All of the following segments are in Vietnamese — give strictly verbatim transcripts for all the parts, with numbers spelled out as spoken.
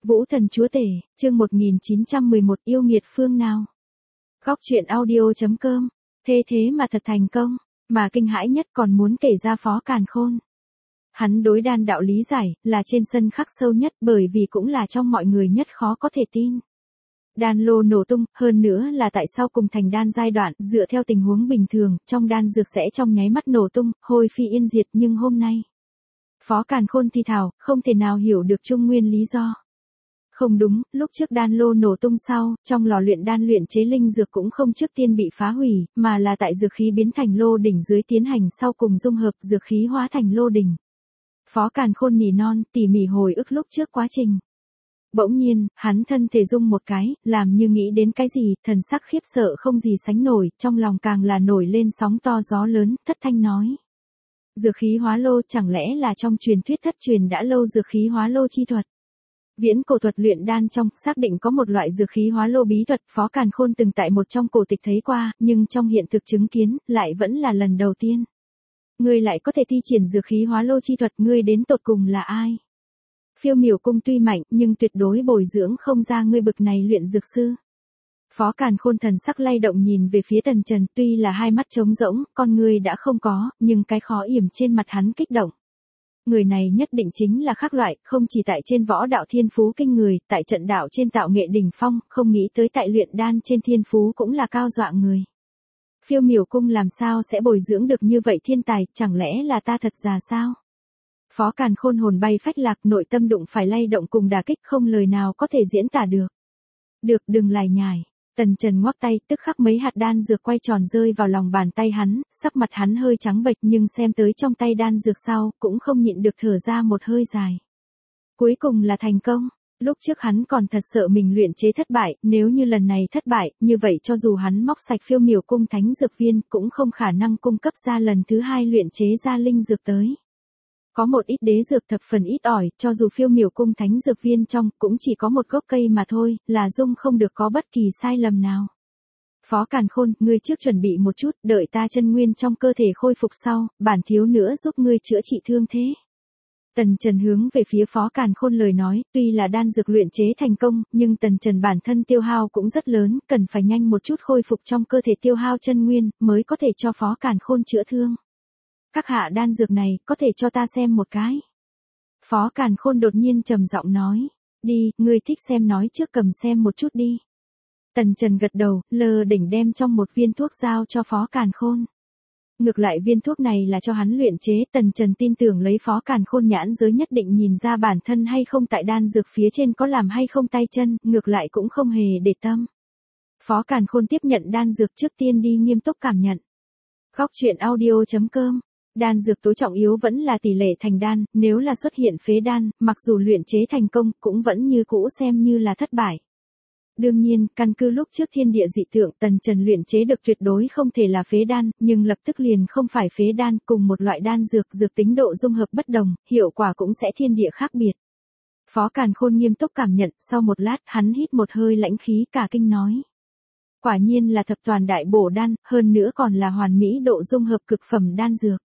Vũ Thần Chúa Tể, chương một nghìn chín trăm mười một yêu nghiệt phương nào. Góc truyện audio.com, thế thế mà thật thành công, mà kinh hãi nhất còn muốn kể ra Phó Càn Khôn. Hắn đối đan đạo lý giải, là trên sân khắc sâu nhất bởi vì cũng là trong mọi người nhất khó có thể tin. Đan lô nổ tung, hơn nữa là tại sao cùng thành đan giai đoạn, dựa theo tình huống bình thường, trong đan dược sẽ trong nháy mắt nổ tung, hôi phi yên diệt, nhưng hôm nay. Phó Càn Khôn thì thào, không thể nào hiểu được trung nguyên lý do. Không đúng, lúc trước đan lô nổ tung sau, trong lò luyện đan luyện chế linh dược cũng không trước tiên bị phá hủy, mà là tại dược khí biến thành lô đỉnh dưới tiến hành sau cùng dung hợp dược khí hóa thành lô đỉnh. Phó Càn Khôn nỉ non, tỉ mỉ hồi ức lúc trước quá trình. Bỗng nhiên, hắn thân thể rung một cái, làm như nghĩ đến cái gì, thần sắc khiếp sợ không gì sánh nổi, trong lòng càng là nổi lên sóng to gió lớn, thất thanh nói. Dược khí hóa lô chẳng lẽ là trong truyền thuyết thất truyền đã lâu dược khí hóa lô chi thuật. Viễn cổ thuật luyện đan trong, xác định có một loại dược khí hóa lô bí thuật, Phó Càn Khôn từng tại một trong cổ tịch thấy qua, nhưng trong hiện thực chứng kiến, lại vẫn là lần đầu tiên. Ngươi lại có thể thi triển dược khí hóa lô chi thuật, ngươi đến tột cùng là ai? Phiêu Miểu Cung tuy mạnh, nhưng tuyệt đối bồi dưỡng không ra ngươi bực này luyện dược sư. Phó Càn Khôn thần sắc lay động nhìn về phía Tần Trần, tuy là hai mắt trống rỗng, con ngươi đã không có, nhưng cái khó yểm trên mặt hắn kích động. Người này nhất định chính là khác loại, không chỉ tại trên võ đạo thiên phú kinh người, tại trận đạo trên tạo nghệ đỉnh phong, không nghĩ tới tại luyện đan trên thiên phú cũng là cao dọa người. Phiêu Miểu Cung làm sao sẽ bồi dưỡng được như vậy thiên tài, chẳng lẽ là ta thật già sao? Phó Càn Khôn hồn bay phách lạc, nội tâm đụng phải lay động cùng đả kích, không lời nào có thể diễn tả được. Được, đừng lải nhải. Tần Trần ngoắc tay, tức khắc mấy hạt đan dược quay tròn rơi vào lòng bàn tay hắn, sắc mặt hắn hơi trắng bệch nhưng xem tới trong tay đan dược sau, cũng không nhịn được thở ra một hơi dài. Cuối cùng là thành công. Lúc trước hắn còn thật sợ mình luyện chế thất bại, nếu như lần này thất bại, như vậy cho dù hắn móc sạch Phiêu Miểu Cung thánh dược viên, cũng không khả năng cung cấp ra lần thứ hai luyện chế ra linh dược tới. Có một ít đế dược thập phần ít ỏi, cho dù Phiêu Miểu Cung thánh dược viên trong, cũng chỉ có một gốc cây mà thôi, là dung không được có bất kỳ sai lầm nào. Phó Càn Khôn, ngươi trước chuẩn bị một chút, đợi ta chân nguyên trong cơ thể khôi phục sau, bản thiếu nữa giúp ngươi chữa trị thương thế. Tần Trần hướng về phía Phó Càn Khôn lời nói, tuy là đan dược luyện chế thành công, nhưng Tần Trần bản thân tiêu hao cũng rất lớn, cần phải nhanh một chút khôi phục trong cơ thể tiêu hao chân nguyên, mới có thể cho Phó Càn Khôn chữa thương. Các hạ đan dược này, có thể cho ta xem một cái. Phó Càn Khôn đột nhiên trầm giọng nói. Đi, ngươi thích xem nói trước cầm xem một chút đi. Tần Trần gật đầu, lơ đỉnh đem trong một viên thuốc giao cho Phó Càn Khôn. Ngược lại viên thuốc này là cho hắn luyện chế, Tần Trần tin tưởng lấy Phó Càn Khôn nhãn giới nhất định nhìn ra bản thân hay không tại đan dược phía trên có làm hay không tay chân, ngược lại cũng không hề để tâm. Phó Càn Khôn tiếp nhận đan dược trước tiên đi nghiêm túc cảm nhận. Góc truyện audio.com. Đan dược tối trọng yếu vẫn là tỷ lệ thành đan, nếu là xuất hiện phế đan, mặc dù luyện chế thành công, cũng vẫn như cũ xem như là thất bại. Đương nhiên, căn cứ lúc trước thiên địa dị tượng, Tần Trần luyện chế được tuyệt đối không thể là phế đan, nhưng lập tức liền không phải phế đan, cùng một loại đan dược, dược tính độ dung hợp bất đồng, hiệu quả cũng sẽ thiên địa khác biệt. Phó Càn Khôn nghiêm túc cảm nhận, sau một lát, hắn hít một hơi lãnh khí cả kinh nói. Quả nhiên là thập toàn đại bổ đan, hơn nữa còn là hoàn mỹ độ dung hợp cực phẩm đan dược.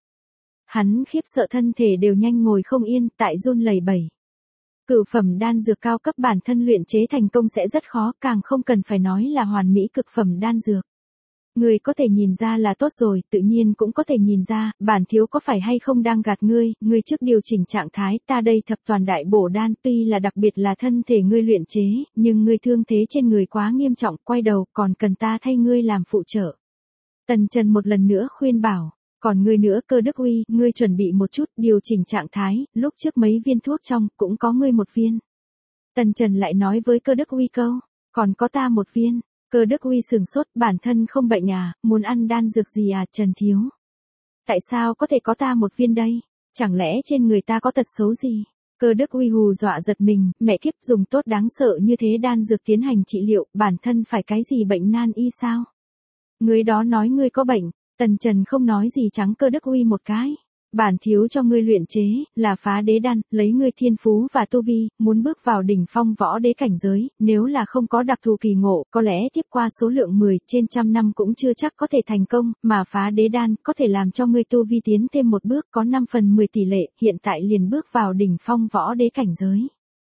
Hắn khiếp sợ thân thể đều nhanh ngồi không yên, tại run lẩy bẩy. Cửu phẩm đan dược cao cấp bản thân luyện chế thành công sẽ rất khó, càng không cần phải nói là hoàn mỹ cực phẩm đan dược. Người có thể nhìn ra là tốt rồi, tự nhiên cũng có thể nhìn ra, bản thiếu có phải hay không đang gạt ngươi, ngươi trước điều chỉnh trạng thái, ta đây thập toàn đại bổ đan tuy là đặc biệt là thân thể ngươi luyện chế, nhưng ngươi thương thế trên người quá nghiêm trọng, quay đầu, còn cần ta thay ngươi làm phụ trợ. Tần Trần một lần nữa khuyên bảo. Còn ngươi nữa Cơ Đức Uy, ngươi chuẩn bị một chút, điều chỉnh trạng thái, lúc trước mấy viên thuốc trong, cũng có ngươi một viên. Tần Trần lại nói với Cơ Đức Uy câu, còn có ta một viên. Cơ Đức Uy sừng sốt, bản thân không bệnh à, muốn ăn đan dược gì à, Trần thiếu. Tại sao có thể có ta một viên đây? Chẳng lẽ trên người ta có tật xấu gì? Cơ Đức Uy hù dọa giật mình, mẹ kiếp dùng tốt đáng sợ như thế đan dược tiến hành trị liệu, bản thân phải cái gì bệnh nan y sao? Người đó nói ngươi có bệnh. Tần Trần không nói gì trắng Cơ Đức Uy một cái. Bản thiếu cho ngươi luyện chế, là phá đế đan, lấy ngươi thiên phú và tu vi, muốn bước vào đỉnh phong võ đế cảnh giới, nếu là không có đặc thù kỳ ngộ, có lẽ tiếp qua số lượng mười trên trăm năm cũng chưa chắc có thể thành công, mà phá đế đan có thể làm cho ngươi tu vi tiến thêm một bước, có năm phần mười tỷ lệ, hiện tại liền bước vào đỉnh phong võ đế cảnh giới.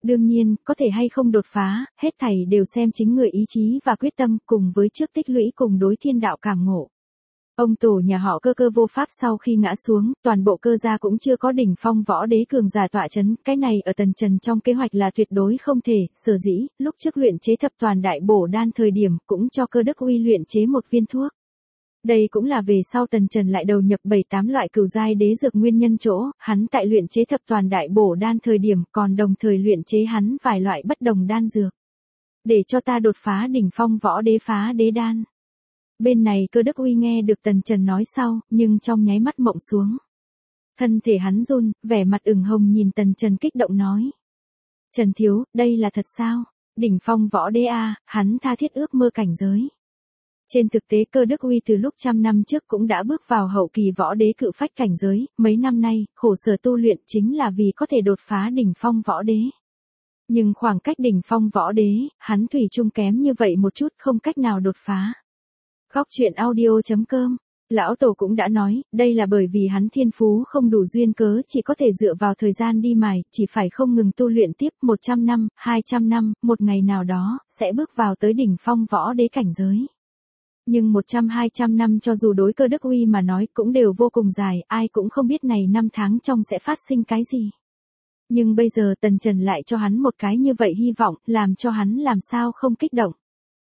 Đương nhiên, có thể hay không đột phá, hết thảy đều xem chính người ý chí và quyết tâm cùng với trước tích lũy cùng đối thiên đạo cảm ngộ. Ông tổ nhà họ Cơ Cơ Vô Pháp sau khi ngã xuống, toàn bộ Cơ gia cũng chưa có đỉnh phong võ đế cường giả tọa chấn, cái này ở Tần Trần trong kế hoạch là tuyệt đối không thể, sở dĩ, lúc trước luyện chế thập toàn đại bổ đan thời điểm cũng cho Cơ Đức Uy luyện chế một viên thuốc. Đây cũng là về sau Tần Trần lại đầu nhập bảy tám loại cửu giai đế dược nguyên nhân chỗ, hắn tại luyện chế thập toàn đại bổ đan thời điểm còn đồng thời luyện chế hắn vài loại bất đồng đan dược. Để cho ta đột phá đỉnh phong võ đế phá đế đan. Bên này Cơ Đức Uy nghe được Tần Trần nói sau, nhưng trong nháy mắt mộng xuống. Thân thể hắn run, vẻ mặt ửng hồng nhìn Tần Trần kích động nói. Trần Thiếu, đây là thật sao? Đỉnh phong võ đế a, hắn tha thiết ước mơ cảnh giới. Trên thực tế Cơ Đức Uy từ lúc trăm năm trước cũng đã bước vào hậu kỳ võ đế cự phách cảnh giới, mấy năm nay, khổ sở tu luyện chính là vì có thể đột phá đỉnh phong võ đế. Nhưng khoảng cách đỉnh phong võ đế, hắn thủy chung kém như vậy một chút không cách nào đột phá. Góc truyện audio chấm com, lão tổ cũng đã nói, đây là bởi vì hắn thiên phú không đủ duyên cớ chỉ có thể dựa vào thời gian đi mài, chỉ phải không ngừng tu luyện tiếp một trăm năm, hai trăm năm, một ngày nào đó, sẽ bước vào tới đỉnh phong võ đế cảnh giới. Nhưng một trăm hai trăm năm cho dù đối Cơ Đức Uy mà nói cũng đều vô cùng dài, ai cũng không biết này năm tháng trong sẽ phát sinh cái gì. Nhưng bây giờ Tần Trần lại cho hắn một cái như vậy hy vọng, làm cho hắn làm sao không kích động.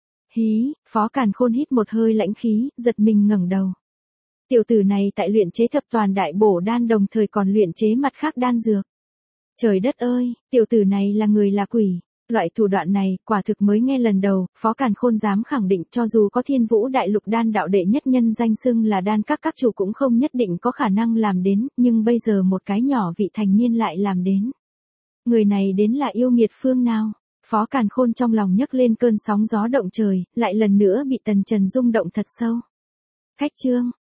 Hí, Phó Càn Khôn hít một hơi lãnh khí, giật mình ngẩng đầu. Tiểu tử này tại luyện chế thập toàn đại bổ đan đồng thời còn luyện chế mặt khác đan dược. Trời đất ơi, tiểu tử này là người là quỷ. Loại thủ đoạn này, quả thực mới nghe lần đầu, Phó Càn Khôn dám khẳng định cho dù có Thiên Vũ Đại Lục đan đạo đệ nhất nhân danh xưng là đan các các chủ cũng không nhất định có khả năng làm đến, nhưng bây giờ một cái nhỏ vị thành niên lại làm đến. Người này đến là yêu nghiệt phương nào? Phó Càn Khôn trong lòng nhấc lên cơn sóng gió động trời, lại lần nữa bị Tần Trần rung động thật sâu. Khách trương,